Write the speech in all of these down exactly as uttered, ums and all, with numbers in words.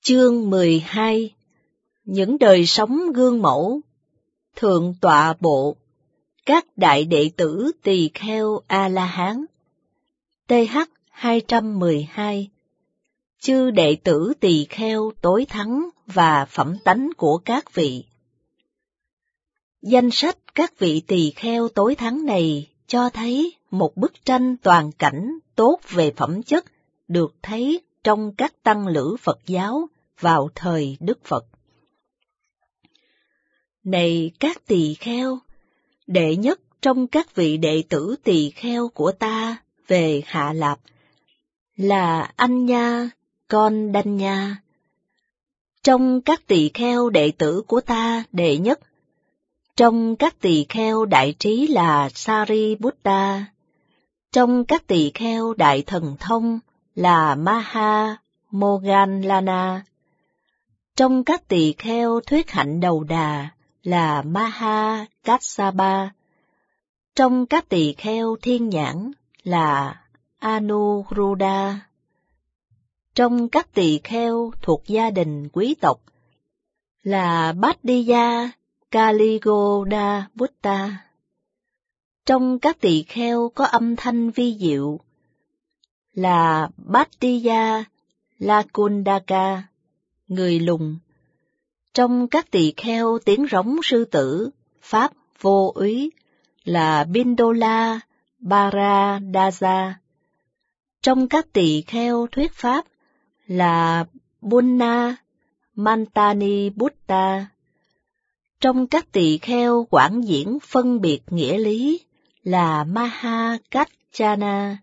Chương mười hai. Những đời sống gương mẫu. Thượng tọa bộ. Các đại đệ tử tỳ kheo A-la-hán. T H hai trăm mười hai. Chư đệ tử tỳ kheo tối thắng và phẩm tánh của các vị. Danh sách các vị tỳ kheo tối thắng này cho thấy một bức tranh toàn cảnh tốt về phẩm chất được thấy trong các tăng lữ Phật giáo vào thời Đức Phật. Này các tỳ kheo, đệ nhất trong các vị đệ tử tỳ kheo của ta về Hạ Lạp là Anh Nha, con Đanh Nha. Trong các tỳ kheo đệ tử của ta đệ nhất, trong các tỳ kheo đại trí là Sariputta, trong các tỳ kheo đại thần thông là Maha Moggallana, trong các tỳ kheo thuyết hạnh đầu đà là Maha Kassapa, trong các tỳ kheo thiên nhãn là Anuruddha, trong các tỳ kheo thuộc gia đình quý tộc là Bhaddiya Kaligoda Butta, trong các tỳ kheo có âm thanh vi diệu là Bhaddiya Lakundaka, người lùn, trong các tỳ kheo tiếng rống sư tử, pháp vô úy là Bindola Bharadaja, trong các tỳ kheo thuyết pháp là Bunna Mantani Butta, trong các tỳ kheo quảng diễn phân biệt nghĩa lý là Maha Kachana.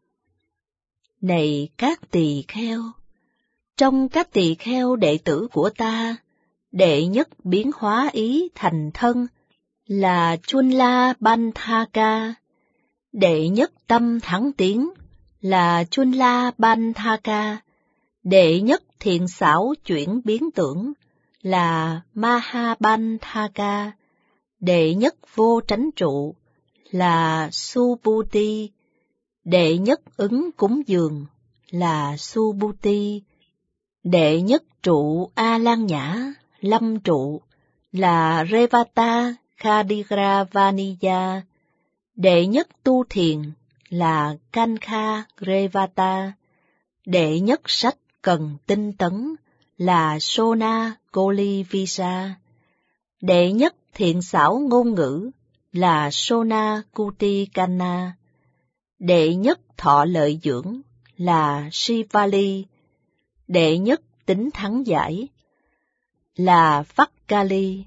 Này các tỳ kheo, trong các tỳ kheo đệ tử của ta, đệ nhất biến hóa ý thành thân là Chunla Banthaka, đệ nhất tâm thắng tiến là Chunla Banthaka, đệ nhất thiện xảo chuyển biến tưởng là Mahabanthaka, đệ nhất vô tránh trụ là Subhuti, đệ nhất ứng cúng dường là Subhuti, đệ nhất trụ A-lan nhã, lâm trụ là Revata Khadigravaniya, đệ nhất tu thiền là Kankha Revata, đệ nhất sách cần tinh tấn là Sona Kolivisa, đệ nhất thiện xảo ngôn ngữ là Sona Kutikana, đệ nhất thọ lợi dưỡng là Sivali, đệ nhất tính thắng giải là Vakkali.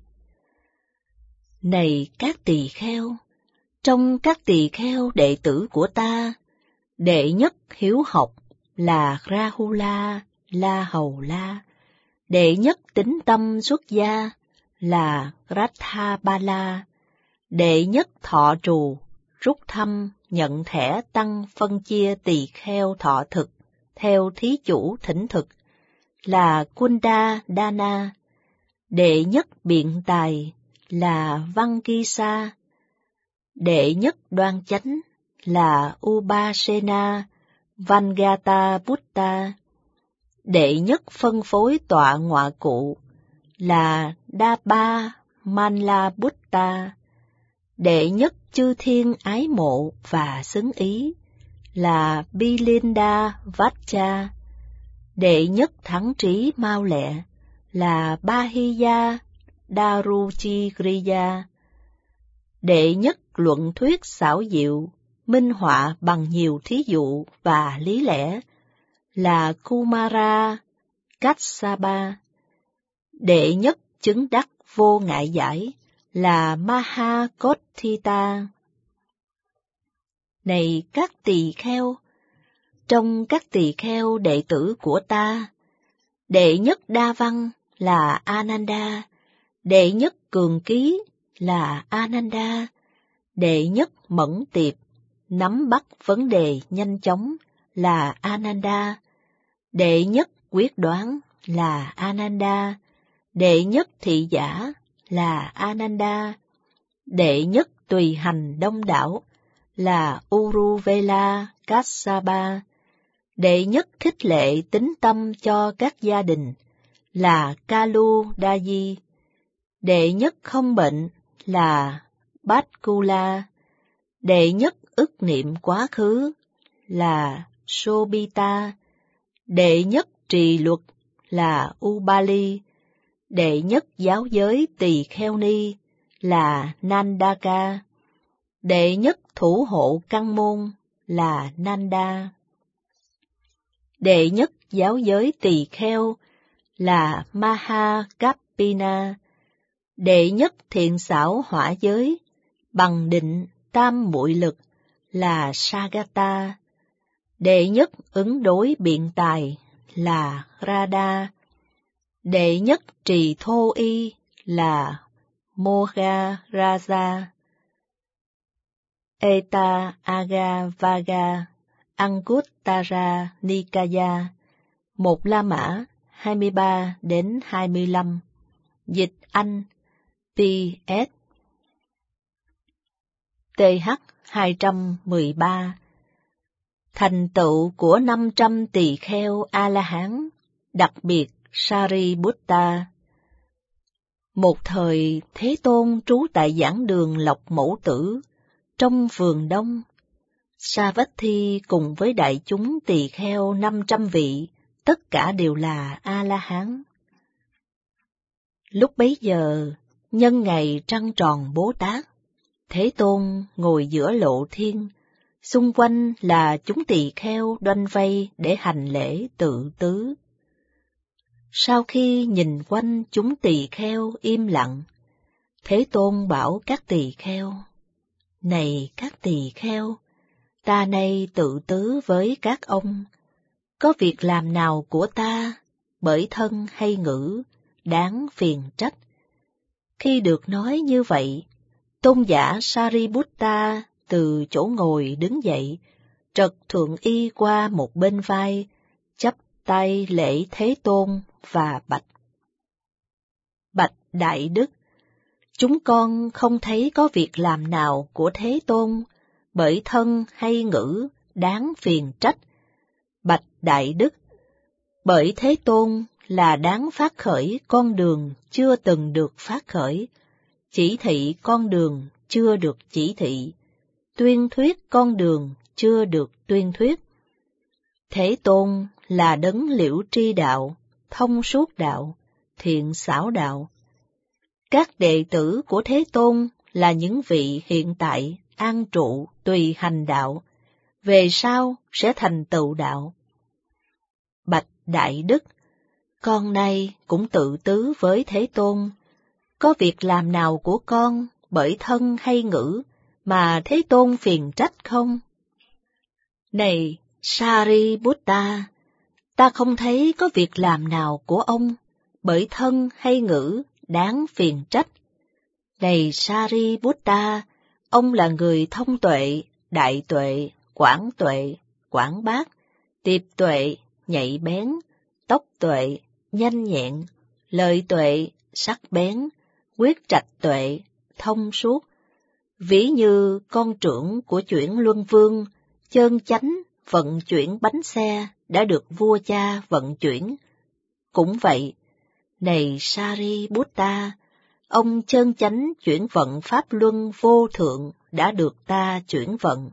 Này các tỳ kheo, trong các tỳ kheo đệ tử của ta, đệ nhất hiếu học là Rahula La Hầu La, đệ nhất tín tâm xuất gia là Rathabala, đệ nhất thọ trù, rút thăm, nhận thẻ tăng phân chia tỳ kheo thọ thực theo thí chủ thỉnh thực là Kunda Dana, đệ nhất biện tài là Vangisa, đệ nhất đoan chánh là Upasena Vangata Butta, đệ nhất phân phối tọa ngọa cụ là Dapa Manla Butta, đệ nhất chư thiên ái mộ và xứng ý là Bilinda Vacha, đệ nhất thắng trí mau lẹ là Bahiya Daruchigriya, đệ nhất luận thuyết xảo diệu, minh họa bằng nhiều thí dụ và lý lẽ là Kumara Kassapa, đệ nhất chứng đắc vô ngại giải là Mahakothita. Này các tỳ kheo, trong các tỳ kheo đệ tử của ta, đệ nhất đa văn là Ananda, đệ nhất cường ký là Ananda, đệ nhất mẫn tiệp, nắm bắt vấn đề nhanh chóng là Ananda, đệ nhất quyết đoán là Ananda, đệ nhất thị giả là Ananda, đệ nhất tùy hành đông đảo là Uruvela Kassapa, đệ nhất khích lệ tín tâm cho các gia đình là Kalu Daji. Đệ nhất không bệnh là Bhatkula. Đệ nhất ức niệm quá khứ là Sobita. Đệ nhất trì luật là Ubali. Đệ nhất giáo giới tỳ kheo ni là Nandaka. Đệ nhất thủ hộ căn môn là Nanda. Đệ nhất giáo giới tỳ kheo là Mahakappina. Đệ nhất thiện xảo hỏa giới bằng định tam muội lực là Sagata. Đệ nhất ứng đối biện tài là Radha. Đệ nhất trì thô y là Mogaraja. Eta Aga Vaga Anguttara Nikaya. Một La Mã hai mươi ba đến hai mươi lăm. Dịch Anh pê ét tê hát hai trăm mười ba. Thành tựu của năm trăm tỳ kheo A-la-hán, đặc biệt Sariputta. Một thời, Thế Tôn trú tại giảng đường Lộc Mẫu Tử, trong vườn đông. Savatthi cùng với đại chúng tỳ kheo năm trăm vị, tất cả đều là A-la-hán. Lúc bấy giờ, nhân ngày trăng tròn Bố Tát, Thế Tôn ngồi giữa lộ thiên, xung quanh là chúng tỳ kheo đoanh vây để hành lễ tự tứ. Sau khi nhìn quanh chúng tỳ kheo im lặng, Thế Tôn bảo các tỳ kheo: Này các tỳ kheo, ta nay tự tứ với các ông, có việc làm nào của ta, bởi thân hay ngữ, đáng phiền trách. Khi được nói như vậy, tôn giả Sariputta từ chỗ ngồi đứng dậy, trật thượng y qua một bên vai, chắp tay lễ Thế Tôn và bạch: Bạch Đại Đức, chúng con không thấy có việc làm nào của Thế Tôn, bởi thân hay ngữ, đáng phiền trách. Bạch Đại Đức, bởi Thế Tôn là đáng phát khởi con đường chưa từng được phát khởi, chỉ thị con đường chưa được chỉ thị, tuyên thuyết con đường chưa được tuyên thuyết. Thế Tôn là đấng liễu tri đạo, thông suốt đạo, thiện xảo đạo. Các đệ tử của Thế Tôn là những vị hiện tại an trụ tùy hành đạo, về sau sẽ thành tựu đạo. Bạch Đại Đức, con nay cũng tự tứ với Thế Tôn, có việc làm nào của con bởi thân hay ngữ mà Thế Tôn phiền trách không? Này Sariputta, ta không thấy có việc làm nào của ông bởi thân hay ngữ đáng phiền trách. Này Sariputta, ông là người thông tuệ, đại tuệ, quảng tuệ, quảng bác, tiệp tuệ, nhạy bén, tốc tuệ, nhanh nhẹn, lợi tuệ, sắc bén, quyết trạch tuệ, thông suốt. Ví như con trưởng của chuyển luân vương, chơn chánh vận chuyển bánh xe đã được vua cha vận chuyển. Cũng vậy, này Sariputta, ông chơn chánh chuyển vận pháp luân vô thượng đã được ta chuyển vận.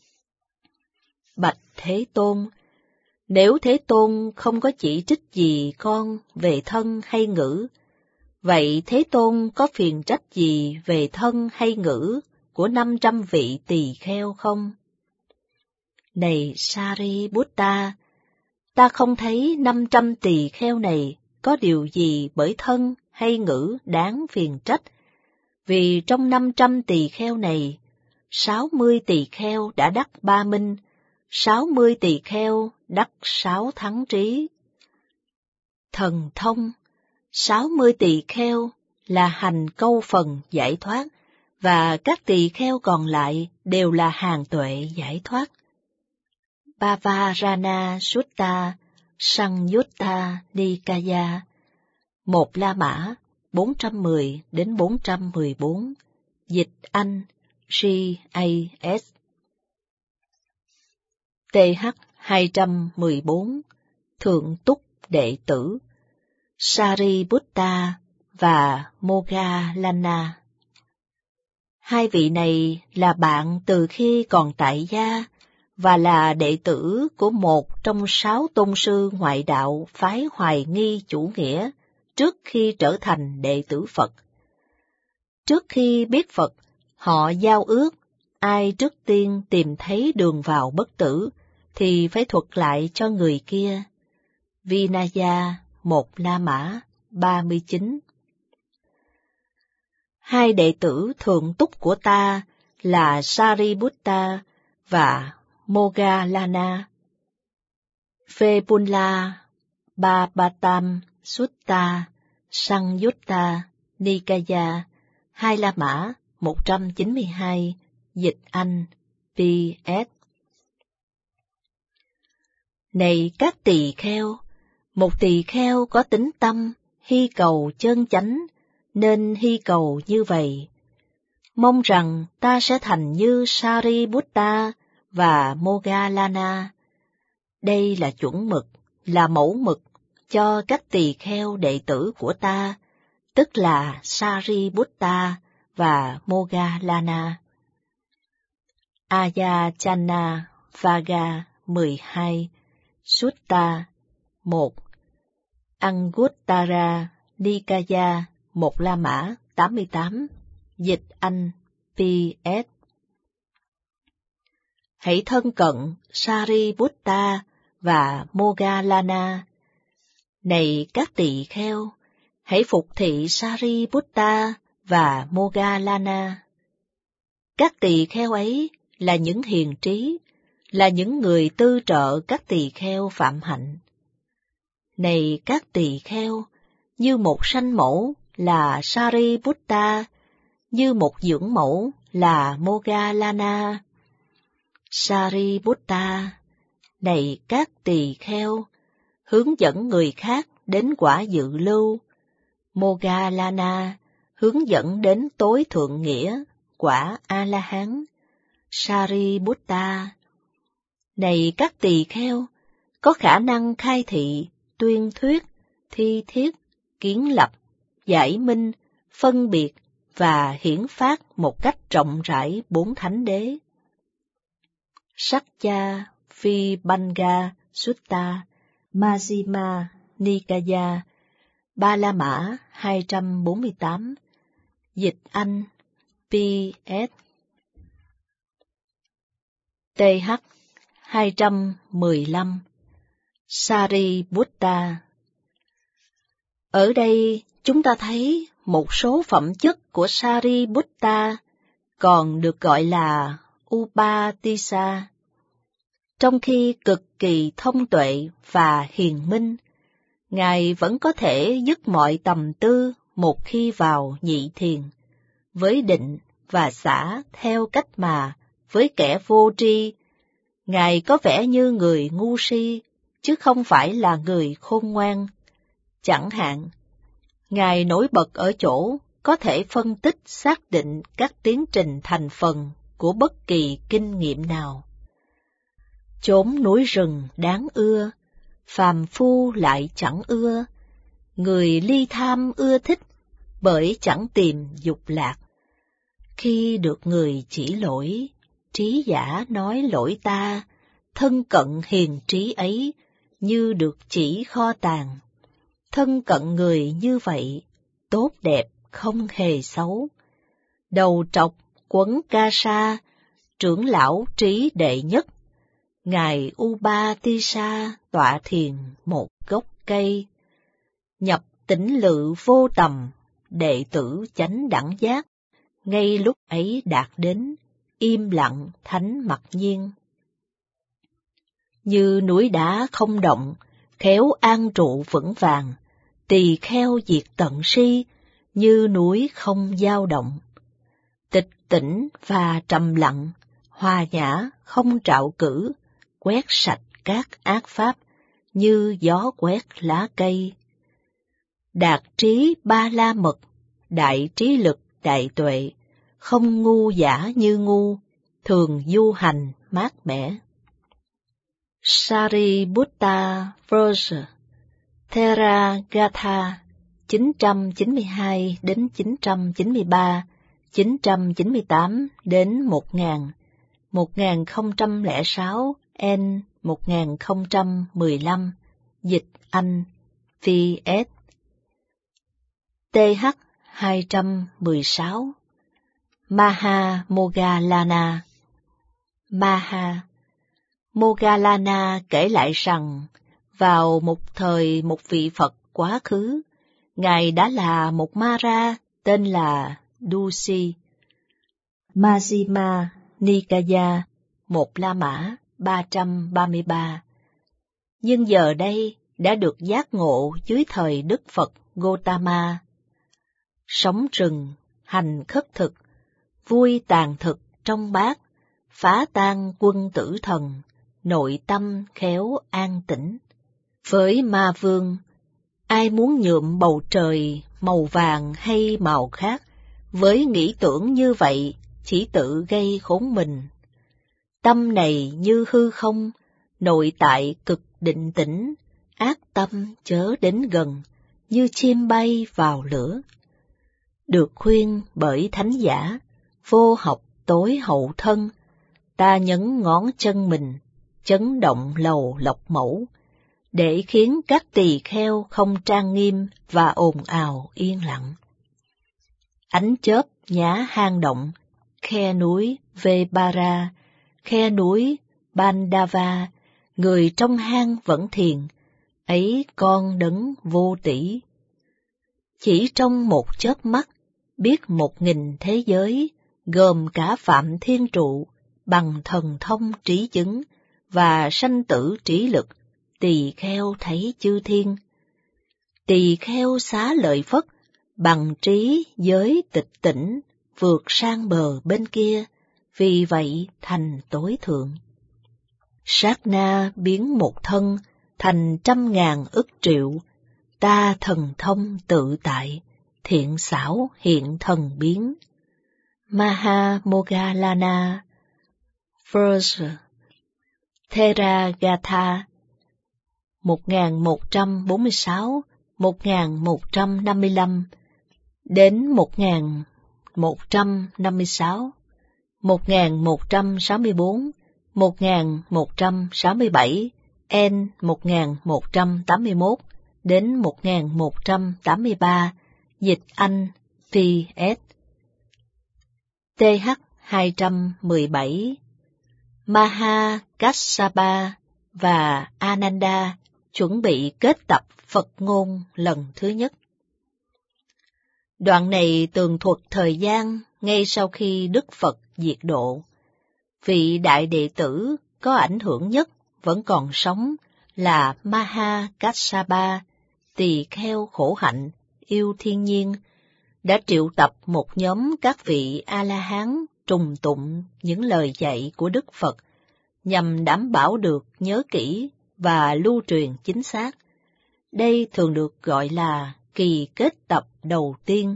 Bạch Thế Tôn, nếu Thế Tôn không có chỉ trích gì con về thân hay ngữ, vậy Thế Tôn có phiền trách gì về thân hay ngữ của năm trăm vị tỳ kheo không? Này Sariputta, ta không thấy năm trăm tỳ kheo này có điều gì bởi thân hay ngữ đáng phiền trách, vì trong năm trăm tỳ kheo này, sáu mươi tỳ kheo đã đắc ba minh, sáu mươi tỳ kheo đắc sáu thắng trí. Thần thông, sáu mươi tỳ kheo là hành câu phần giải thoát, và các tỳ kheo còn lại đều là hàng tuệ giải thoát. Bavarana Sutta Sangyutta Nikaya, một La Mã bốn trăm mười đến bốn trăm mười bốn, dịch Anh giê a ét. tê hát hai trăm mười bốn, Thượng Túc Đệ Tử. Sariputta và Moggallana. Hai vị này là bạn từ khi còn tại gia và là đệ tử của một trong sáu tôn sư ngoại đạo phái Hoài Nghi chủ nghĩa trước khi trở thành đệ tử Phật. Trước khi biết Phật, họ giao ước ai trước tiên tìm thấy đường vào bất tử thì phải thuật lại cho người kia. Vinaya, một La Mã, ba mươi chín. Hai đệ tử thượng túc của ta là Sariputta và Moggallana. Phepula, Bhabatam, Sutta, Sangyutta, Nikaya, hai La Mã, một trăm chín mươi hai, dịch Anh, pê ét. Này các tỳ kheo, một tỳ kheo có tính tâm, hy cầu chân chánh, nên hy cầu như vậy. Mong rằng ta sẽ thành như Sariputta và Moggallana. Đây là chuẩn mực, là mẫu mực cho các tỳ kheo đệ tử của ta, tức là Sariputta và Moggallana. Ayachana Vaga mười hai, Sutta một, Anguttara Nikaya một La Mã tám mươi tám, dịch Anh, pê ét. Hãy thân cận Sariputta và Moggallana. Này các tỳ kheo, hãy phục thị Sariputta và Moggallana. Các tỳ kheo ấy là những hiền trí, là những người tư trợ các tỳ kheo phạm hạnh. Này các tỳ kheo, như một sanh mẫu là Sariputta, như một dưỡng mẫu là Moggallana. Sariputta, này các tỳ kheo, hướng dẫn người khác đến quả dự lưu. Moggallana, hướng dẫn đến tối thượng nghĩa, quả A-la-hán. Sariputta, này các tỳ kheo, có khả năng khai thị, tuyên thuyết, thi thiết, kiến lập, giải minh, phân biệt và hiển phát một cách rộng rãi bốn thánh đế. Sakya Vibhanga Sutta, Majjhima Nikaya, ba La Mã hai trăm bốn mươi tám, dịch Anh, pê ét. tê hát hai trăm mười lăm, Sariputta. Ở đây chúng ta thấy một số phẩm chất của Sariputta còn được gọi là Upatissa. Trong khi cực kỳ thông tuệ và hiền minh, Ngài vẫn có thể dứt mọi tầm tư một khi vào nhị thiền, với định và xả theo cách mà với kẻ vô tri, Ngài có vẻ như người ngu si, chứ không phải là người khôn ngoan. Chẳng hạn, Ngài nổi bật ở chỗ có thể phân tích xác định các tiến trình thành phần của bất kỳ kinh nghiệm nào. Chốn núi rừng đáng ưa, phàm phu lại chẳng ưa, người ly tham ưa thích, bởi chẳng tìm dục lạc. Khi được người chỉ lỗi, trí giả nói lỗi ta, thân cận hiền trí ấy, như được chỉ kho tàng. Thân cận người như vậy, tốt đẹp không hề xấu. Đầu trọc quấn ca sa, trưởng lão trí đệ nhất. Ngài Upatissa tọa thiền một gốc cây. Nhập tĩnh lự vô tầm, đệ tử chánh đẳng giác, ngay lúc ấy đạt đến, im lặng thánh mặc nhiên. Như núi đá không động, khéo an trụ vững vàng, tỳ kheo diệt tận si, như núi không dao động. Tịch tỉnh và trầm lặng, hòa nhã không trạo cử, quét sạch các ác pháp, như gió quét lá cây. Đạt trí ba la mật, đại trí lực đại tuệ, không ngu giả như ngu, thường du hành mát mẻ. Sariputta Verse. Theragatha chín trăm chín mươi hai đến chín trăm chín mươi ba, chín trăm chín mươi tám đến một nghìn, một nghìn không trăm lẻ sáu, N một nghìn không trăm mười lăm, dịch Anh, vê ét. tê hát hai trăm mười sáu, Maha Moggallana. Maha Moggallana kể lại rằng, vào một thời một vị Phật quá khứ, Ngài đã là một Ma-ra tên là Dusi. Majjhima Nikaya, một La Mã ba trăm ba mươi ba. Nhưng giờ đây đã được giác ngộ dưới thời Đức Phật Gotama. Sống rừng, hành khất thực, vui tàn thực trong bát, phá tan quân tử thần, nội tâm khéo an tĩnh. Với Ma Vương, ai muốn nhuộm bầu trời màu vàng hay màu khác, với nghĩ tưởng như vậy chỉ tự gây khốn mình. Tâm này như hư không, nội tại cực định tĩnh, ác tâm chớ đến gần, như chim bay vào lửa. Được khuyên bởi thánh giả, vô học tối hậu thân, ta nhấn ngón chân mình, chấn động lầu lộc mẫu, để khiến các tỳ kheo không trang nghiêm và ồn ào yên lặng. Ánh chớp nhá hang động, khe núi Vebara, khe núi Bandava, người trong hang vẫn thiền, ấy con đấng vô tỷ. Chỉ trong một chớp mắt, biết một nghìn thế giới, gồm cả Phạm Thiên Trụ, bằng thần thông trí chứng, và sanh tử trí lực, tỳ kheo thấy chư thiên. Tỳ kheo xá lợi Phất, bằng trí giới tịch tỉnh, vượt sang bờ bên kia, vì vậy thành tối thượng. Sát na biến một thân, thành trăm ngàn ức triệu, ta thần thông tự tại, thiện xảo hiện thần biến. Maha Moggallana. Verse Theragatha một nghìn một trăm bốn mươi sáu, một nghìn một trăm năm mươi lăm đến một nghìn một trăm năm mươi sáu, một nghìn một trăm sáu mươi bốn, một nghìn một trăm sáu mươi bảy, N một nghìn một trăm tám mươi mốt đến một nghìn một trăm tám mươi ba, dịch Anh, pê ét. tê hát hai trăm mười bảy, Maha Kassapa và Ananda chuẩn bị kết tập Phật ngôn lần thứ nhất. Đoạn này tường thuật thời gian ngay sau khi Đức Phật diệt độ. Vị đại đệ tử có ảnh hưởng nhất vẫn còn sống là Maha Kassapa, tỳ kheo khổ hạnh, yêu thiên nhiên, đã triệu tập một nhóm các vị A-la-hán trùng tụng những lời dạy của Đức Phật, nhằm đảm bảo được nhớ kỹ và lưu truyền chính xác. Đây thường được gọi là kỳ kết tập đầu tiên.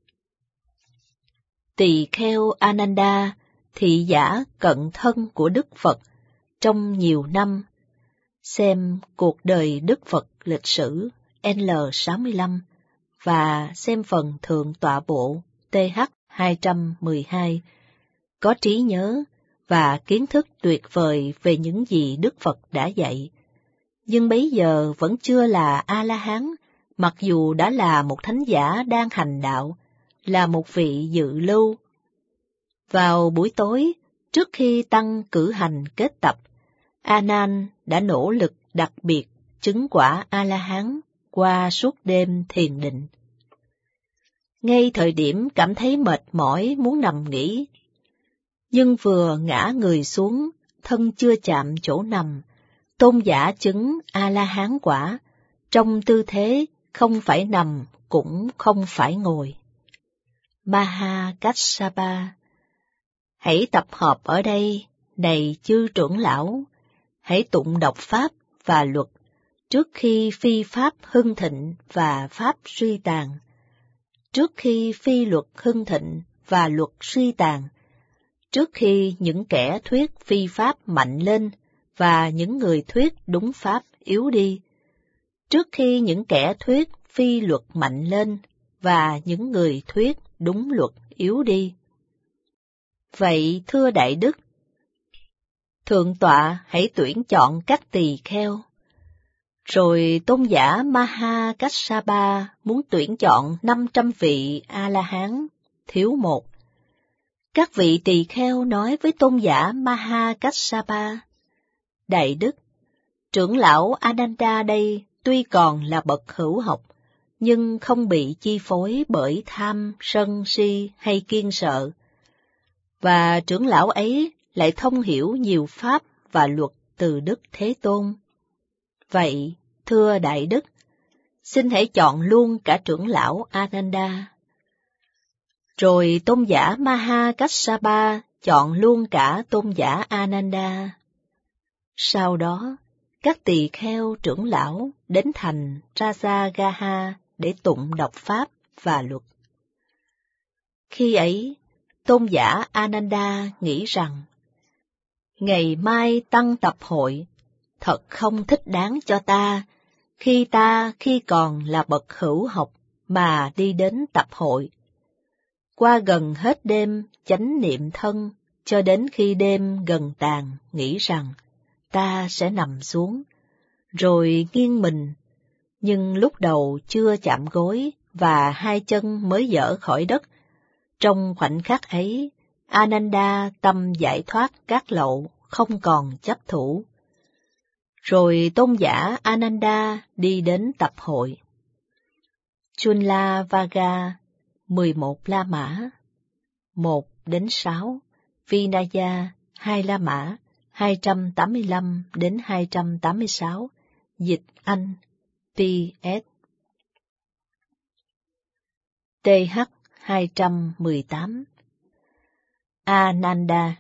Tỳ kheo Ananda, thị giả cận thân của Đức Phật trong nhiều năm, xem cuộc đời Đức Phật lịch sử N sáu mươi lăm và xem phần thượng tọa bộ tê hát hai trăm mười hai, có trí nhớ và kiến thức tuyệt vời về những gì Đức Phật đã dạy, nhưng bấy giờ vẫn chưa là A-la-hán, mặc dù đã là một thánh giả đang hành đạo, là một vị dự lưu. Vào buổi tối, trước khi tăng cử hành kết tập, A Nan đã nỗ lực đặc biệt chứng quả A-la-hán qua suốt đêm thiền định. Ngay thời điểm cảm thấy mệt mỏi muốn nằm nghỉ, nhưng vừa ngã người xuống, thân chưa chạm chỗ nằm, tôn giả chứng A-la-hán quả, trong tư thế không phải nằm cũng không phải ngồi. Maha Kassapa: hãy tập hợp ở đây, này chư trưởng lão, hãy tụng đọc pháp và luật, trước khi phi pháp hưng thịnh và pháp suy tàn. Trước khi phi luật hưng thịnh và luật suy tàn, trước khi những kẻ thuyết phi pháp mạnh lên và những người thuyết đúng pháp yếu đi, trước khi những kẻ thuyết phi luật mạnh lên và những người thuyết đúng luật yếu đi. Vậy thưa Đại Đức, Thượng tọa hãy tuyển chọn các tỳ kheo. Rồi tôn giả Maha Kassapa muốn tuyển chọn năm trăm vị A-la-hán, thiếu một. Các vị tỳ kheo nói với tôn giả Maha Kassapa: Đại Đức, trưởng lão Ananda đây tuy còn là bậc hữu học, nhưng không bị chi phối bởi tham, sân, si hay kiêng sợ. Và trưởng lão ấy lại thông hiểu nhiều pháp và luật từ Đức Thế Tôn. Vậy, thưa Đại Đức, xin hãy chọn luôn cả trưởng lão Ananda. Rồi tôn giả Maha Kassapa chọn luôn cả tôn giả Ananda. Sau đó, các tỳ kheo trưởng lão đến thành Rajagaha để tụng đọc pháp và luật. Khi ấy, tôn giả Ananda nghĩ rằng, ngày mai tăng tập hội, thật không thích đáng cho ta, khi ta khi còn là bậc hữu học mà đi đến tập hội. Qua gần hết đêm chánh niệm thân, cho đến khi đêm gần tàn, nghĩ rằng ta sẽ nằm xuống, rồi nghiêng mình, nhưng lúc đầu chưa chạm gối và hai chân mới dở khỏi đất. Trong khoảnh khắc ấy, Ananda tâm giải thoát các lậu, không còn chấp thủ. Rồi tôn giả Ananda đi đến tập hội. Chunla Vaga, mười một La Mã, một đến sáu, Vinaya, hai La Mã, hai trăm tám mươi lăm đến hai trăm tám mươi sáu, dịch Anh, pê ét. tê hát hai trăm mười tám. Ananda.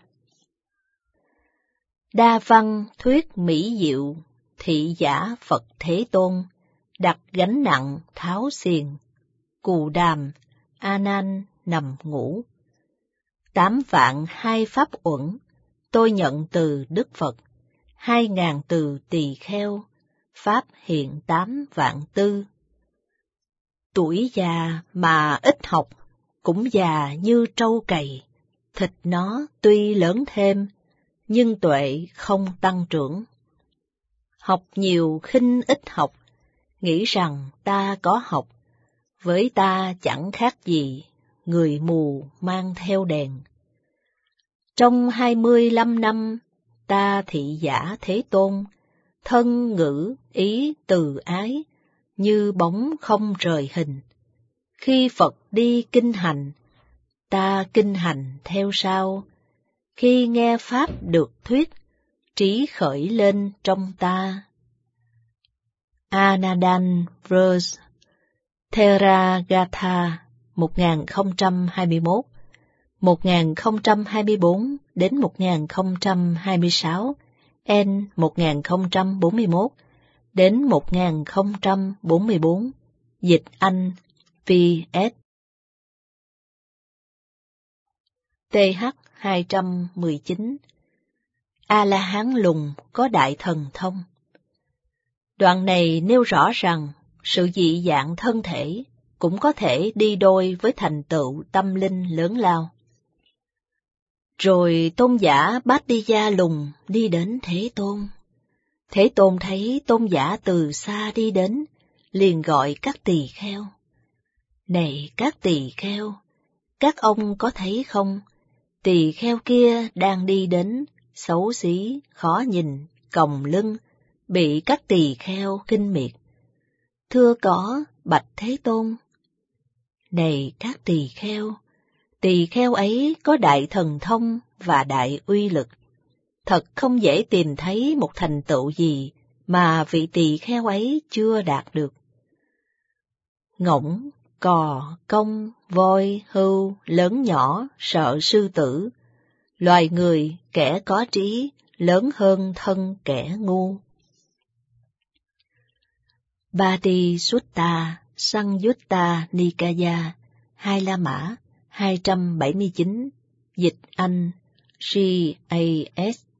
Đa văn thuyết mỹ diệu, thị giả Phật Thế Tôn, đặt gánh nặng tháo xiềng, cù đàm, A Nan nằm ngủ. Tám vạn hai pháp uẩn, tôi nhận từ Đức Phật, hai ngàn từ tỳ kheo, pháp hiện tám vạn tư. Tuổi già mà ít học, cũng già như trâu cày, thịt nó tuy lớn thêm, nhưng tuệ không tăng trưởng. Học nhiều khinh ít học, nghĩ rằng ta có học, với ta chẳng khác gì người mù mang theo đèn. Trong hai mươi lăm năm, ta thị giả Thế Tôn, thân ngữ ý từ ái, như bóng không rời hình. Khi Phật đi kinh hành, ta kinh hành theo sau. Khi nghe pháp được thuyết, trí khởi lên trong ta. Anadan Verse, Theragatha, một nghìn không trăm hai mươi mốt, một nghìn không trăm hai mươi bốn đến một nghìn không trăm hai mươi sáu, N một nghìn không trăm bốn mươi mốt đến một nghìn không trăm bốn mươi bốn, dịch Anh, pê ét. tê hát hai trăm mười chín. A-la-hán lùn có đại thần thông. Đoạn này nêu rõ rằng sự dị dạng thân thể cũng có thể đi đôi với thành tựu tâm linh lớn lao. Rồi tôn giả Bát Đi Gia lùn đi đến Thế Tôn. Thế Tôn thấy tôn giả từ xa đi đến, liền gọi các tỳ kheo. Này các tỳ kheo, các ông có thấy không? Tỳ kheo kia đang đi đến, xấu xí, khó nhìn, còng lưng, bị các tỳ kheo khinh miệt. Thưa có, bạch Thế Tôn. Này các tỳ kheo, tỳ kheo ấy có đại thần thông và đại uy lực. Thật không dễ tìm thấy một thành tựu gì mà vị tỳ kheo ấy chưa đạt được. Ngỗng, cò, công, voi, hươu, lớn nhỏ, sợ sư tử. Loài người, kẻ có trí, lớn hơn thân kẻ ngu. Badi Sutta, Sangyutta Nikaya, hai La Mã, hai trăm bảy mươi chín, dịch Anh, G A S.